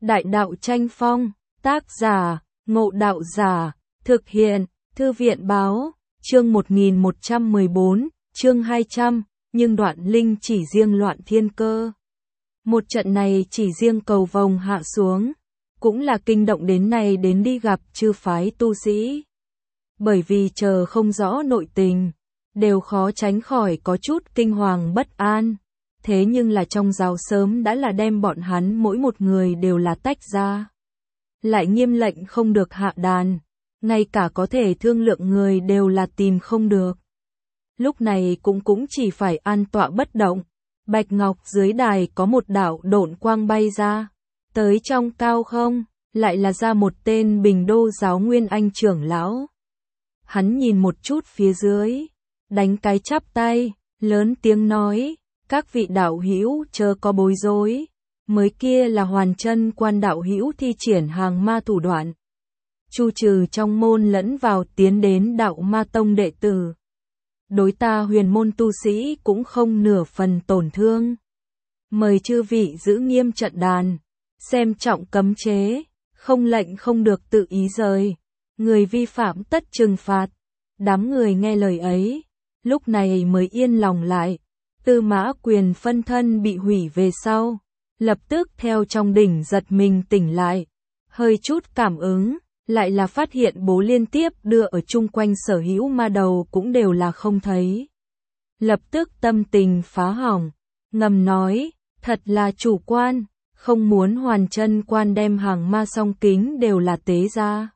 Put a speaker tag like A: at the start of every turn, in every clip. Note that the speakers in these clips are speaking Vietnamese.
A: Đại đạo tranh phong, tác giả, Ngộ Đạo Giả, thực hiện, Thư viện báo, chương 1114, chương 200, nhưng đoạn linh chỉ riêng loạn thiên cơ. Một trận này chỉ riêng cầu vồng hạ xuống, cũng là kinh động đến này đến đi gặp chư phái tu sĩ. Bởi vì chờ không rõ nội tình, đều khó tránh khỏi có chút kinh hoàng bất an. Thế nhưng là trong giáo sớm đã là đem bọn hắn mỗi một người đều là tách ra. Lại nghiêm lệnh không được hạ đàn, ngay cả có thể thương lượng người đều là tìm không được. Lúc này cũng chỉ phải an tọa bất động. Bạch ngọc dưới đài có một đạo độn quang bay ra, tới trong cao không, lại là ra một tên Bình Đô giáo Nguyên Anh trưởng lão. Hắn nhìn một chút phía dưới, đánh cái chắp tay, lớn tiếng nói, các vị đạo hữu chớ có bối rối, mới kia là Hoàn Chân Quan đạo hữu thi triển hàng ma thủ đoạn, chu trừ trong môn lẫn vào tiến đến đạo ma tông đệ tử. Đối ta huyền môn tu sĩ cũng không nửa phần tổn thương. Mời chư vị giữ nghiêm trận đàn, xem trọng cấm chế, không lệnh không được tự ý rời, người vi phạm tất trừng phạt. Đám người nghe lời ấy, lúc này mới yên lòng lại. Tư Mã Quyền phân thân bị hủy về sau, lập tức theo trong đỉnh giật mình tỉnh lại, hơi chút cảm ứng, lại là phát hiện bố liên tiếp đưa ở chung quanh sở hữu ma đầu cũng đều là không thấy. Lập tức tâm tình phá hỏng, ngầm nói, thật là chủ quan, không muốn Hoàn Chân Quan đem hàng ma song kính đều là tế ra.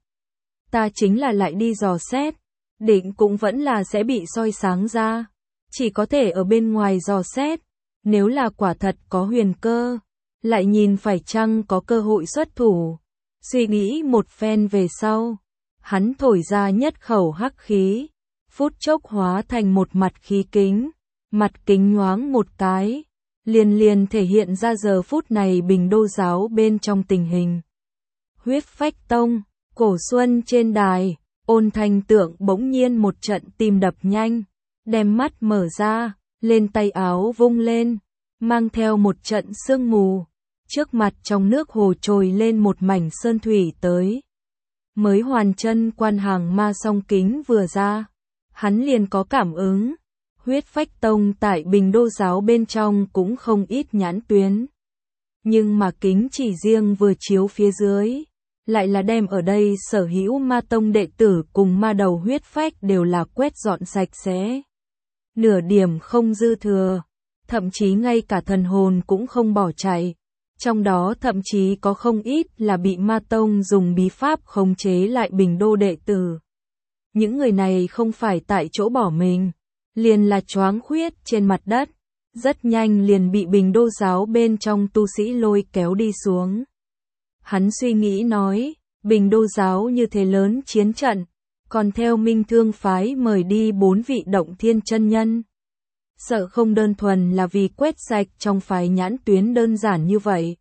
A: Ta chính là lại đi dò xét, định cũng vẫn là sẽ bị soi sáng ra, chỉ có thể ở bên ngoài dò xét, nếu là quả thật có huyền cơ, lại nhìn phải chăng có cơ hội xuất thủ. Suy nghĩ một phen về sau, hắn thổi ra nhất khẩu hắc khí, phút chốc hóa thành một mặt khí kính, mặt kính nhoáng một cái, liền thể hiện ra giờ phút này Bình Đô giáo bên trong tình hình. Huyết Phách Tông, Cổ Xuân trên đài, Ôn Thanh Tượng bỗng nhiên một trận tim đập nhanh, đem mắt mở ra, lên tay áo vung lên, mang theo một trận sương mù. Trước mặt trong nước hồ trồi lên một mảnh sơn thủy tới. Mới Hoàn Chân Quan hàng ma song kính vừa ra, hắn liền có cảm ứng. Huyết Phách Tông tại Bình Đô giáo bên trong cũng không ít nhãn tuyến. Nhưng mà kính chỉ riêng vừa chiếu phía dưới, lại là đem ở đây sở hữu ma tông đệ tử cùng ma đầu huyết phách đều là quét dọn sạch sẽ. Nửa điểm không dư thừa, thậm chí ngay cả thần hồn cũng không bỏ chạy. Trong đó thậm chí có không ít là bị ma tông dùng bí pháp khống chế lại Bình Đô đệ tử. Những người này không phải tại chỗ bỏ mình, liền là choáng khuyết trên mặt đất, rất nhanh liền bị Bình Đô giáo bên trong tu sĩ lôi kéo đi xuống. Hắn suy nghĩ nói, Bình Đô giáo như thế lớn chiến trận, còn theo Minh Thương phái mời đi 4 vị động thiên chân nhân. Sợ không đơn thuần là vì quét sạch trong phái nhãn tuyến đơn giản như vậy.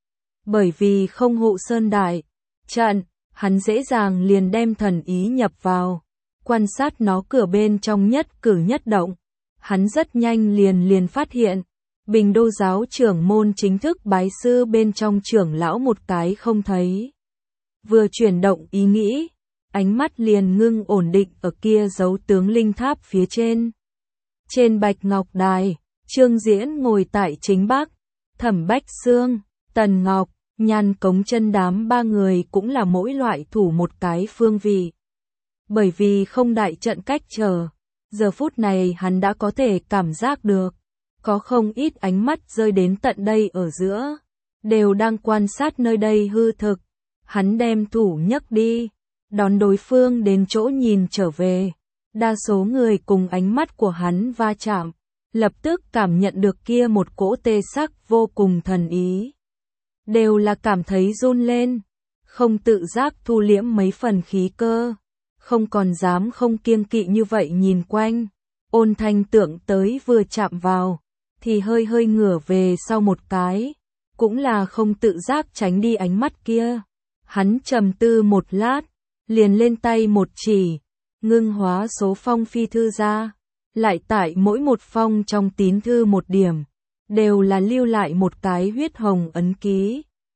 A: Bởi vì không hộ sơn đại trận, hắn dễ dàng liền đem thần ý nhập vào, quan sát nó cửa bên trong nhất cử nhất động. Hắn rất nhanh liền phát hiện, Bình Đô giáo trưởng môn chính thức bái sư bên trong trưởng lão một cái không thấy. Vừa chuyển động ý nghĩ, ánh mắt liền ngưng ổn định ở kia dấu tướng linh tháp phía trên. Trên bạch ngọc đài, Trương Diễn ngồi tại chính bắc, Thẩm Bách Xương, Tần Ngọc, Nhan Cống Chân đám ba người cũng là mỗi loại thủ một cái phương vị. Bởi vì không đại trận cách trở, giờ phút này hắn đã có thể cảm giác được, có không ít ánh mắt rơi đến tận đây ở giữa, đều đang quan sát nơi đây hư thực. Hắn đem thủ nhấc đi, đón đối phương đến chỗ nhìn trở về. Đa số người cùng ánh mắt của hắn va chạm, lập tức cảm nhận được kia một cỗ tê sắc vô cùng thần ý. Đều là cảm thấy run lên, không tự giác thu liễm mấy phần khí cơ, không còn dám không kiêng kỵ như vậy nhìn quanh. Ôn Thanh Tượng tới vừa chạm vào, thì hơi ngửa về sau một cái, cũng là không tự giác tránh đi ánh mắt kia. Hắn trầm tư một lát, liền lên tay một chỉ, ngưng hóa số phong phi thư ra, lại tại mỗi một phong trong tín thư một điểm, đều là lưu lại một cái huyết hồng ấn ký.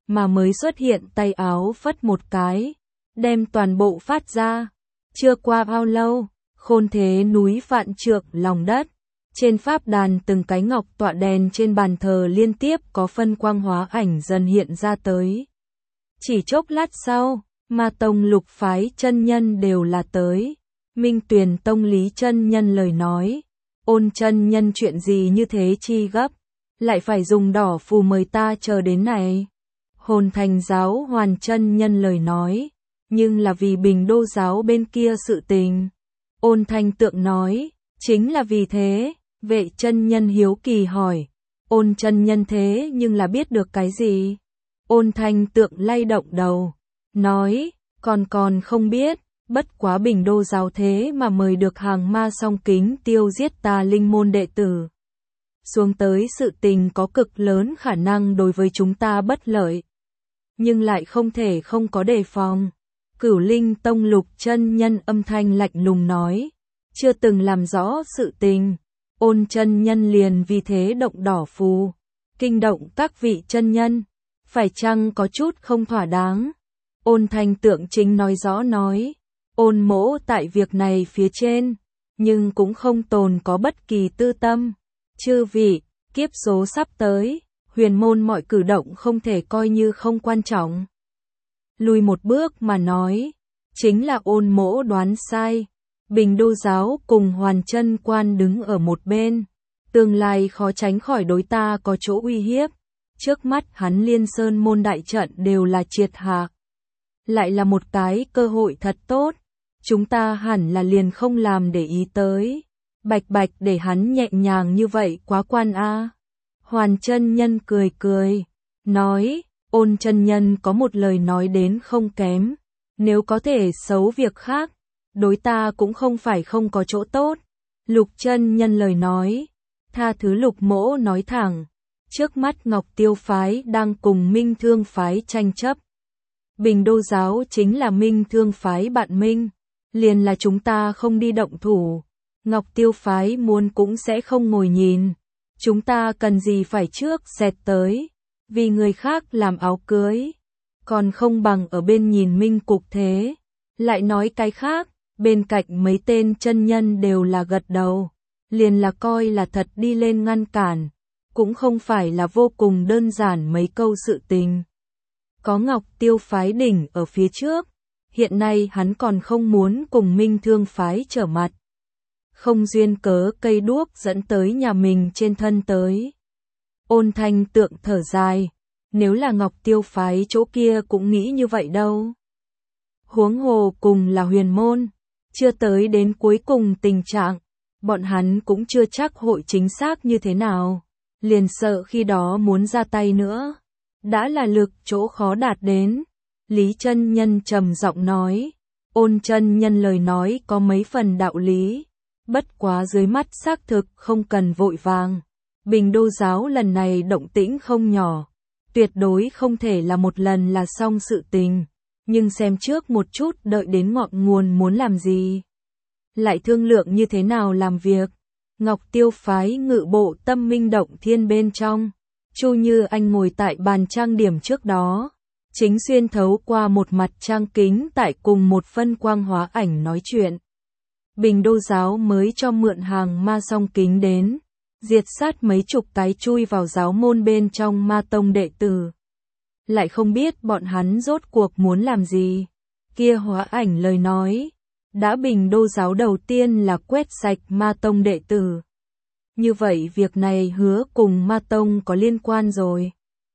A: mà mới xuất hiện tay áo phất một cái, đem toàn bộ phát ra. Chưa qua bao lâu, khôn thế núi vạn trượng lòng đất. Trên pháp đàn từng cái ngọc tọa đèn trên bàn thờ liên tiếp có phân quang hóa ảnh dần hiện ra tới. Chỉ chốc lát sau, Ma Tông Lục phái chân nhân đều là tới. Minh Tuyền Tông Lý chân nhân lời nói, Ôn chân nhân chuyện gì như thế chi gấp, lại phải dùng đỏ phù mời ta chờ đến này. Hồn Thành giáo Hoàn chân nhân lời nói, nhưng là vì Bình Đô giáo bên kia sự tình. Ôn Thanh Tượng nói, chính là vì thế. Vệ chân nhân hiếu kỳ hỏi, Ôn chân nhân thế nhưng là biết được cái gì? Ôn Thanh Tượng lay động đầu, nói, còn không biết, bất quá Bình Đô giáo thế mà mời được hàng ma song kính tiêu giết ta linh môn đệ tử. Xuống tới sự tình có cực lớn khả năng đối với chúng ta bất lợi, nhưng lại không thể không có đề phòng. Cửu Linh Tông Lục chân nhân âm thanh lạnh lùng nói, chưa từng làm rõ sự tình. Ôn chân nhân liền vì thế động đỏ phù, kinh động các vị chân nhân, phải chăng có chút không thỏa đáng? Ôn Thanh Tượng chính nói rõ nói, ôn mỗ tại việc này phía trên, nhưng cũng không tồn có bất kỳ tư tâm. Chư vị, kiếp số sắp tới, huyền môn mọi cử động không thể coi như không quan trọng. Lùi một bước mà nói, chính là ôn mỗ đoán sai. Bình Đô giáo cùng Hoàn Chân quan đứng ở một bên, tương lai khó tránh khỏi đối ta có chỗ uy hiếp. Trước mắt hắn Liên Sơn môn đại trận đều là triệt hạ, lại là một cái cơ hội thật tốt, chúng ta hẳn là liền không làm để ý tới. Bạch để hắn nhẹ nhàng như vậy quá quan a. Hoàn chân nhân cười cười, nói, Ôn chân nhân có một lời nói đến không kém, nếu có thể xấu việc khác, đối ta cũng không phải không có chỗ tốt. Lục chân nhân lời nói, tha thứ Lục mỗ nói thẳng, trước mắt Ngọc Tiêu phái đang cùng Minh Thương phái tranh chấp. Bình Đô giáo chính là Minh Thương phái bạn Minh, liền là chúng ta không đi động thủ, Ngọc Tiêu phái muốn cũng sẽ không ngồi nhìn. Chúng ta cần gì phải trước xẹt tới, vì người khác làm áo cưới, còn không bằng ở bên nhìn minh cục thế. Lại nói cái khác, bên cạnh mấy tên chân nhân đều là gật đầu, liền là coi là thật đi lên ngăn cản, cũng không phải là vô cùng đơn giản mấy câu sự tình. Có Ngọc Tiêu phái đỉnh ở phía trước, hiện nay hắn còn không muốn cùng Minh Thương phái trở mặt. Không duyên cớ cây đuốc dẫn tới nhà mình trên thân tới. Ôn Thanh Tượng thở dài, nếu là Ngọc Tiêu phái chỗ kia cũng nghĩ như vậy đâu. Huống hồ cùng là huyền môn, chưa tới đến cuối cùng tình trạng, bọn hắn cũng chưa chắc hội chính xác như thế nào, liền sợ khi đó muốn ra tay nữa, đã là lực chỗ khó đạt đến. Lý chân nhân trầm giọng nói, Ôn chân nhân lời nói có mấy phần đạo lý, bất quá dưới mắt xác thực không cần vội vàng. Bình Đô giáo lần này động tĩnh không nhỏ, tuyệt đối không thể là một lần là xong sự tình, nhưng xem trước một chút đợi đến ngọn nguồn muốn làm gì, lại thương lượng như thế nào làm việc. Ngọc Tiêu phái ngự bộ Tâm Minh Động Thiên bên trong, Chu Như Anh ngồi tại bàn trang điểm trước đó, chính xuyên thấu qua một mặt trang kính tại cùng một phân quang hóa ảnh nói chuyện. Bình Đô giáo mới cho mượn hàng ma song kính đến, diệt sát mấy chục cái chui vào giáo môn bên trong ma tông đệ tử. Lại không biết bọn hắn rốt cuộc muốn làm gì. Kia hóa ảnh lời nói, đã Bình Đô giáo đầu tiên là quét sạch ma tông đệ tử. Như vậy việc này hứa cùng ma tông có liên quan rồi.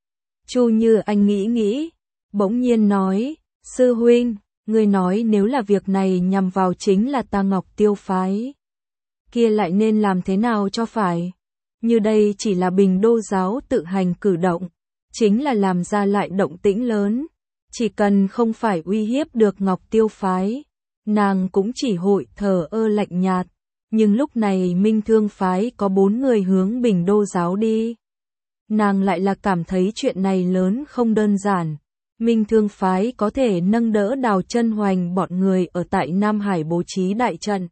A: Chu Như Anh nghĩ, bỗng nhiên nói, sư huynh, người nói nếu là việc này nhằm vào chính là ta Ngọc Tiêu phái, kia lại nên làm thế nào cho phải? Như đây chỉ là Bình Đô giáo tự hành cử động, chính là làm ra lại động tĩnh lớn, chỉ cần không phải uy hiếp được Ngọc Tiêu phái, nàng cũng chỉ hội thờ ơ lạnh nhạt. Nhưng lúc này Minh Thương phái có 4 người hướng Bình Đô giáo đi, nàng lại là cảm thấy chuyện này lớn không đơn giản. Minh Thương phái có thể nâng đỡ Đào Chân Hoành bọn người ở tại Nam Hải bố trí đại trận,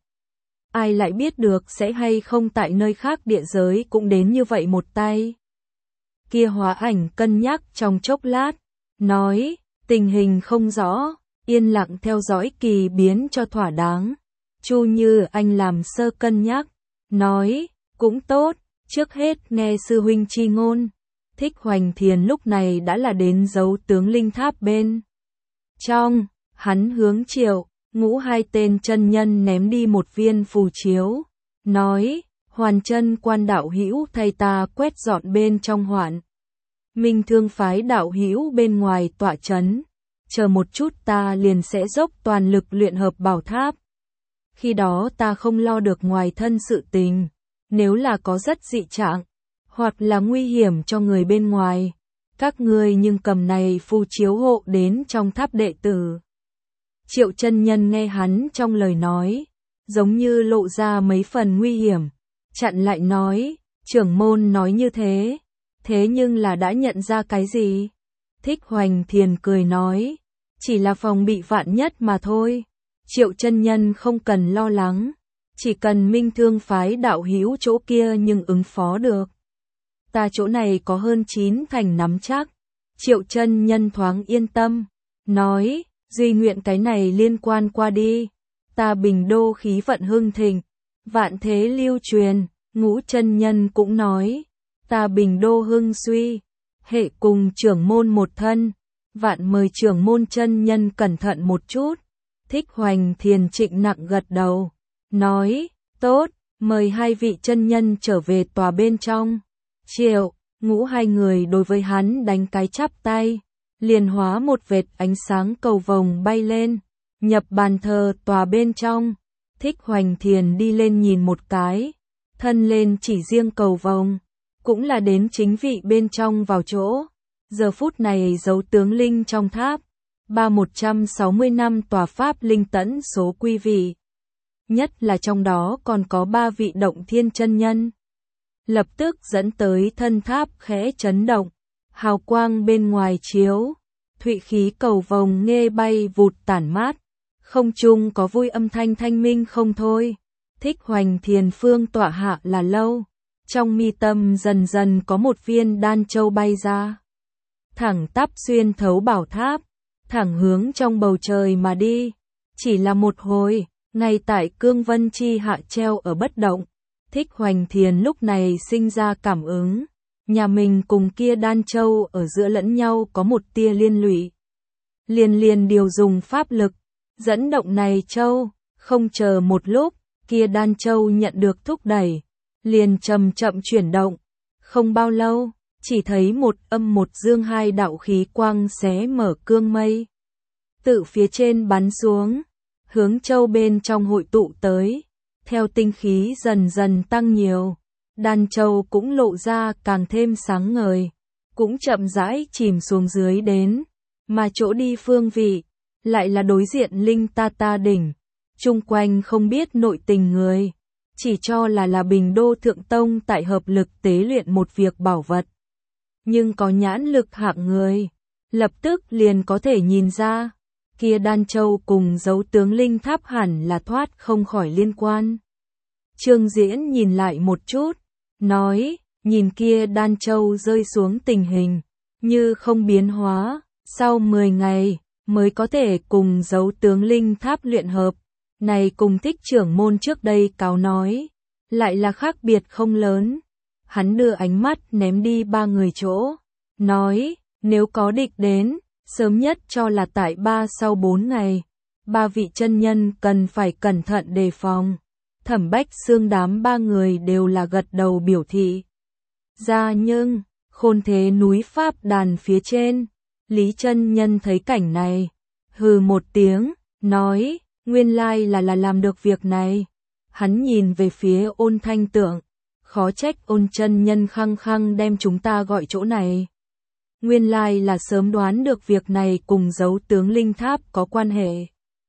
A: ai lại biết được sẽ hay không tại nơi khác địa giới cũng đến như vậy một tay. Kia hóa ảnh cân nhắc trong chốc lát, nói, tình hình không rõ, yên lặng theo dõi kỳ biến cho thỏa đáng. Chu Như Anh làm sơ cân nhắc, nói, cũng tốt, trước hết nghe sư huynh chi ngôn. Thích Hoành Thiền lúc này đã là đến Dấu Tướng Linh Tháp bên trong, hắn hướng Triệu Ngũ hai tên chân nhân ném đi một viên phù chiếu, nói, Hoàn Chân Quan đạo hữu thay ta quét dọn bên trong hoạn. Minh Thương phái đạo hữu bên ngoài tọa trấn, chờ một chút ta liền sẽ dốc toàn lực luyện hợp bảo tháp. Khi đó ta không lo được ngoài thân sự tình, nếu là có rất dị trạng, hoặc là nguy hiểm cho người bên ngoài, các ngươi nhưng cầm này phù chiếu hộ đến trong tháp đệ tử. Triệu chân nhân nghe hắn trong lời nói, giống như lộ ra mấy phần nguy hiểm, chặn lại nói, trưởng môn nói như thế nhưng là đã nhận ra cái gì? Thích Hoành Thiền cười nói, chỉ là phòng bị vạn nhất mà thôi. Triệu chân nhân không cần lo lắng, chỉ cần Minh Thương phái đạo hữu chỗ kia nhưng ứng phó được. Ta chỗ này có hơn 9 thành nắm chắc. Triệu chân nhân thoáng yên tâm, nói, duy nguyện cái này liên quan qua đi. Ta Bình Đô khí vận hưng thịnh, vạn thế lưu truyền. Ngũ chân nhân cũng nói, ta Bình Đô hưng suy, hệ cùng trưởng môn một thân, vạn mời trưởng môn chân nhân cẩn thận một chút. Thích Hoành Thiền trịnh nặng gật đầu, nói, tốt, mời hai vị chân nhân trở về tòa bên trong. Triệu, Ngũ hai người đối với hắn đánh cái chắp tay, liền hóa một vệt ánh sáng cầu vồng bay lên, nhập bàn thờ tòa bên trong. Thích Hoành Thiền đi lên nhìn một cái, thân lên chỉ riêng cầu vồng, cũng là đến chính vị bên trong vào chỗ. Giờ phút này Dấu Tướng Linh trong tháp, 160 năm tòa pháp linh tẫn số quý vị. Nhất là trong đó còn có 3 vị động thiên chân nhân. Lập tức dẫn tới thân tháp khẽ chấn động, hào quang bên ngoài chiếu, thụy khí cầu vồng nghe bay vụt tản mát, không trung có vui âm thanh thanh minh không thôi. Thích Hoành Thiền phương tọa hạ là lâu, trong mi tâm dần dần có một viên đan châu bay ra, thẳng tắp xuyên thấu bảo tháp, thẳng hướng trong bầu trời mà đi. Chỉ là một hồi, ngay tại cương vân chi hạ treo ở bất động, Thích Hoành Thiền lúc này sinh ra cảm ứng, nhà mình cùng kia đan châu ở giữa lẫn nhau có một tia liên lụy. Liền điều dùng pháp lực, dẫn động này châu, không chờ một lúc, kia đan châu nhận được thúc đẩy, liền chậm chậm chuyển động. Không bao lâu, chỉ thấy một âm một dương hai đạo khí quang xé mở cương mây, tự phía trên bắn xuống, hướng châu bên trong hội tụ tới. Theo tinh khí dần dần tăng nhiều, đan châu cũng lộ ra càng thêm sáng ngời, cũng chậm rãi chìm xuống dưới đến, mà chỗ đi phương vị, lại là đối diện Linh Ta đỉnh, chung quanh không biết nội tình người, chỉ cho là Bình Đô Thượng Tông tại hợp lực tế luyện một việc bảo vật. Nhưng có nhãn lực hạng người, lập tức liền có thể nhìn ra, kia đan châu cùng Dấu Tướng Linh Tháp hẳn là thoát không khỏi liên quan. Trương Diễn nhìn lại một chút, nói, nhìn kia đan châu rơi xuống tình hình, như không biến hóa, sau 10 ngày, mới có thể cùng Dấu Tướng Linh Tháp luyện hợp. Này cùng Thích trưởng môn trước đây cáo nói, lại là khác biệt không lớn. Hắn đưa ánh mắt ném đi 3 người chỗ, nói, nếu có địch đến, sớm nhất cho là tại sau 4 ngày, 3 vị chân nhân cần phải cẩn thận đề phòng. Thẩm Bách Xương đám 3 người đều là gật đầu biểu thị. Ra nhưng, khôn thế núi Pháp đàn phía trên, Lý chân nhân thấy cảnh này, hừ một tiếng, nói, nguyên lai là làm được việc này. Hắn nhìn về phía Ôn Thanh Tượng, khó trách Ôn chân nhân khăng khăng đem chúng ta gọi chỗ này. Nguyên lai là sớm đoán được việc này cùng Dấu Tướng Linh Tháp có quan hệ.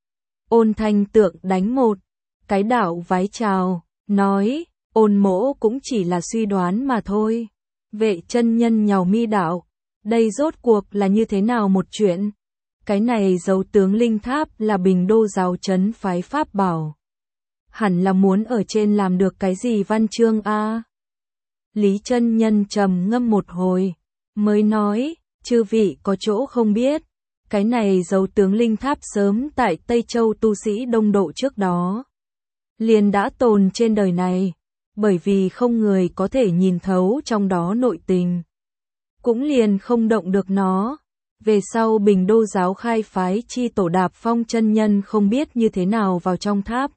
A: Ôn Thanh Tượng đánh một cái đạo vái chào, nói, Ôn mỗ cũng chỉ là suy đoán mà thôi. Vệ chân nhân nhàu mi đạo, đây rốt cuộc là như thế nào một chuyện? Cái này Dấu Tướng Linh Tháp là Bình Đô giáo trấn phái pháp bảo, hẳn là muốn ở trên làm được cái gì văn chương a? Lý chân nhân trầm ngâm một hồi, mới nói, chư vị có chỗ không biết, cái này dấu tướng linh tháp sớm tại Tây Châu tu sĩ đông độ trước đó liền đã tồn trên đời này, bởi vì không người có thể nhìn thấu trong đó nội tình, cũng liền không động được nó. Về sau Bình Đô giáo khai phái chi tổ Đạp Phong chân nhân không biết như thế nào vào trong tháp,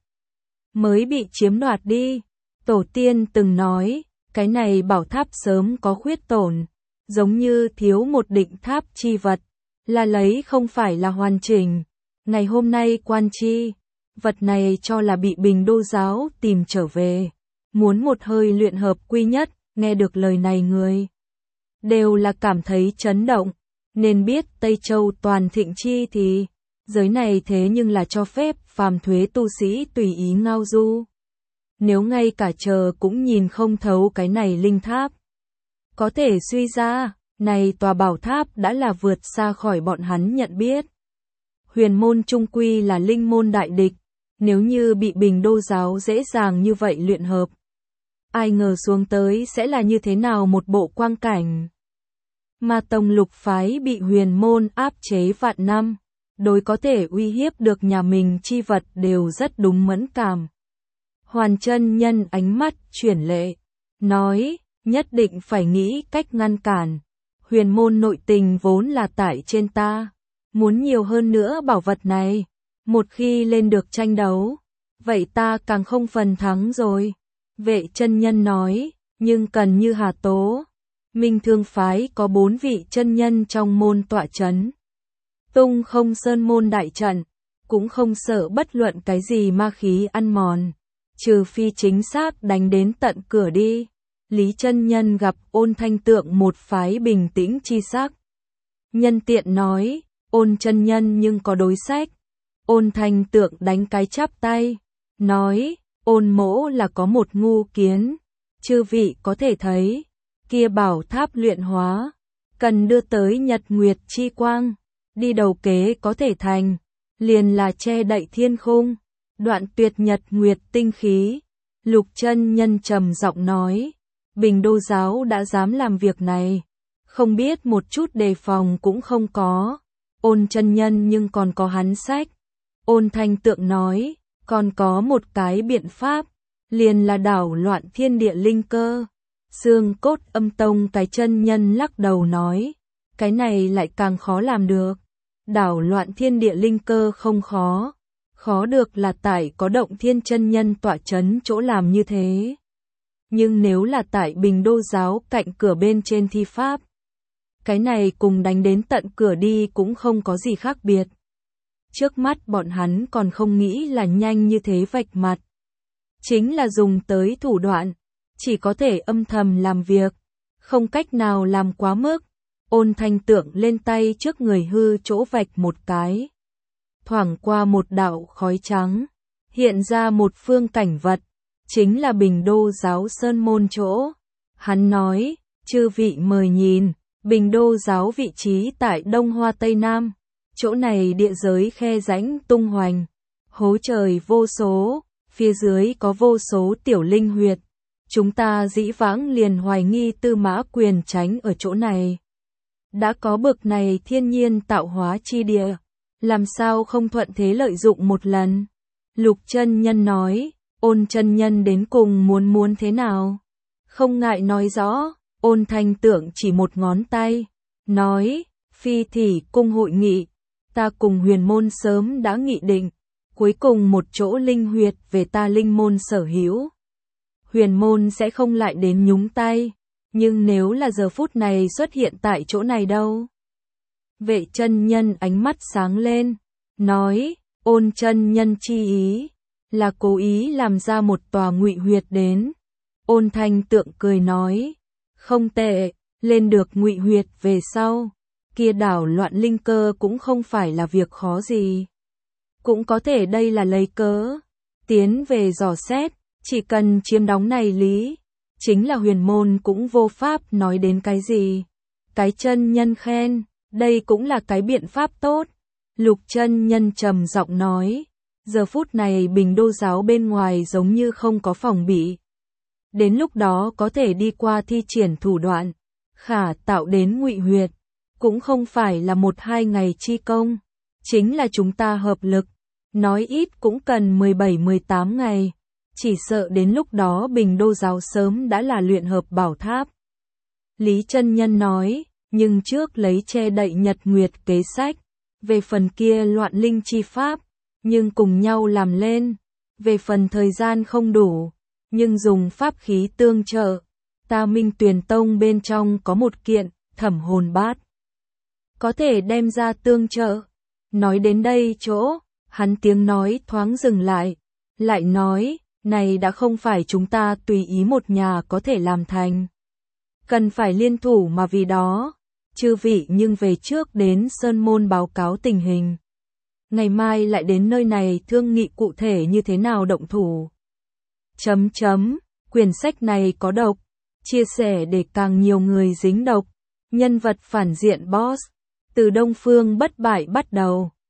A: mới bị chiếm đoạt đi. Tổ tiên từng nói, cái này bảo tháp sớm có khuyết tổn, giống như thiếu một định tháp chi vật, là lấy không phải là hoàn chỉnh. Ngày hôm nay quan chi, vật này cho là bị Bình Đô giáo tìm trở về, muốn một hơi luyện hợp quy nhất. Nghe được lời này người đều là cảm thấy chấn động, nên biết Tây Châu toàn thịnh chi thì giới này thế nhưng là cho phép phàm thuế tu sĩ tùy ý ngao du. Nếu ngay cả chờ cũng nhìn không thấu cái này linh tháp, có thể suy ra, này tòa bảo tháp đã là vượt xa khỏi bọn hắn nhận biết. Huyền môn trung quy là linh môn đại địch, nếu như bị Bình Đô giáo dễ dàng như vậy luyện hợp, ai ngờ xuống tới sẽ là như thế nào một bộ quang cảnh. Ma tông lục phái bị huyền môn áp chế vạn năm, đối có thể uy hiếp được nhà mình chi vật đều rất đúng mẫn cảm. Hoàn chân nhân ánh mắt chuyển lệ, nói, nhất định phải nghĩ cách ngăn cản. Huyền môn nội tình vốn là tải trên ta, muốn nhiều hơn nữa bảo vật này, một khi lên được tranh đấu, vậy ta càng không phần thắng rồi. Vệ chân nhân nói, nhưng cần như Hà Tố, Minh Thương phái có 4 vị chân nhân trong môn tọa chấn, tung không sơn môn đại trận, cũng không sợ bất luận cái gì ma khí ăn mòn, trừ phi chính xác đánh đến tận cửa đi. Lý chân nhân gặp Ôn Thanh Tượng một phái bình tĩnh chi sắc, nhân tiện nói, Ôn chân nhân nhưng có đối sách. Ôn Thanh Tượng đánh cái chắp tay, nói, Ôn mỗ là có một ngu kiến, chư vị có thể thấy, kia bảo tháp luyện hóa, cần đưa tới nhật nguyệt chi quang, đi đầu kế có thể thành, liền là che đậy thiên khung, đoạn tuyệt nhật nguyệt tinh khí. Lục chân nhân trầm giọng nói, Bình Đô giáo đã dám làm việc này, không biết một chút đề phòng cũng không có. Ôn chân nhân nhưng còn có hắn sách. Ôn Thanh Tượng nói, còn có một cái biện pháp, liền là đảo loạn thiên địa linh cơ. Xương cốt âm tông cái chân nhân lắc đầu nói, cái này lại càng khó làm được. Đảo loạn thiên địa linh cơ không khó, khó được là tại có Động Thiên chân nhân tọa chấn chỗ làm như thế. Nhưng nếu là tại Bình Đô giáo cạnh cửa bên trên thi pháp, cái này cùng đánh đến tận cửa đi cũng không có gì khác biệt. Trước mắt bọn hắn còn không nghĩ là nhanh như thế vạch mặt, chính là dùng tới thủ đoạn, chỉ có thể âm thầm làm việc, không cách nào làm quá mức. Ôn Thanh Tượng lên tay trước người hư chỗ vạch một cái, thoảng qua một đạo khói trắng, hiện ra một phương cảnh vật, chính là Bình Đô giáo sơn môn chỗ. Hắn nói, chư vị mời nhìn, Bình Đô giáo vị trí tại Đông Hoa Tây Nam, chỗ này địa giới khe rãnh tung hoành, hố trời vô số, phía dưới có vô số tiểu linh huyệt. Chúng ta dĩ vãng liền hoài nghi Tư Mã Quyền tránh ở chỗ này. Đã có bực này thiên nhiên tạo hóa chi địa, làm sao không thuận thế lợi dụng một lần. Lục chân nhân nói, Ôn chân nhân đến cùng muốn thế nào? Không ngại nói rõ. Ôn Thanh Tượng chỉ một ngón tay, nói, Phi Thỉ cung hội nghị, ta cùng huyền môn sớm đã nghị định, cuối cùng một chỗ linh huyệt về ta linh môn sở hữu. Huyền môn sẽ không lại đến nhúng tay, nhưng nếu là giờ phút này xuất hiện tại chỗ này đâu? Vệ chân nhân ánh mắt sáng lên, nói, Ôn chân nhân chi ý, là cố ý làm ra một tòa ngụy huyệt đến. Ôn Thanh Tượng cười nói, không tệ, lên được ngụy huyệt về sau, kia đảo loạn linh cơ cũng không phải là việc khó gì. Cũng có thể đây là lấy cớ, tiến về dò xét, chỉ cần chiếm đóng này lý, chính là huyền môn cũng vô pháp nói đến cái gì. Cái chân nhân khen, đây cũng là cái biện pháp tốt. Lục chân nhân trầm giọng nói, giờ phút này Bình Đô giáo bên ngoài giống như không có phòng bị. Đến lúc đó có thể đi qua thi triển thủ đoạn, khả tạo đến ngụy huyệt, cũng không phải là 1-2 ngày chi công, chính là chúng ta hợp lực, nói ít cũng cần 17-18 ngày, chỉ sợ đến lúc đó Bình Đô giáo sớm đã là luyện hợp bảo tháp. Lý Chân Nhân nói, nhưng trước lấy che đậy nhật nguyệt kế sách, về phần kia loạn linh chi pháp, nhưng cùng nhau làm lên, về phần thời gian không đủ, nhưng dùng pháp khí tương trợ, ta Minh Tuyền Tông bên trong có một kiện, Thẩm Hồn Bát, có thể đem ra tương trợ. Nói đến đây chỗ, hắn tiếng nói thoáng dừng lại nói, này đã không phải chúng ta tùy ý một nhà có thể làm thành. Cần phải liên thủ mà vì đó, chư vị nhưng về trước đến Sơn Môn báo cáo tình hình. Ngày mai lại đến nơi này thương nghị cụ thể như thế nào động thủ. Quyển sách này có độc, chia sẻ để càng nhiều người dính độc, nhân vật phản diện boss, từ Đông Phương bất bại bắt đầu.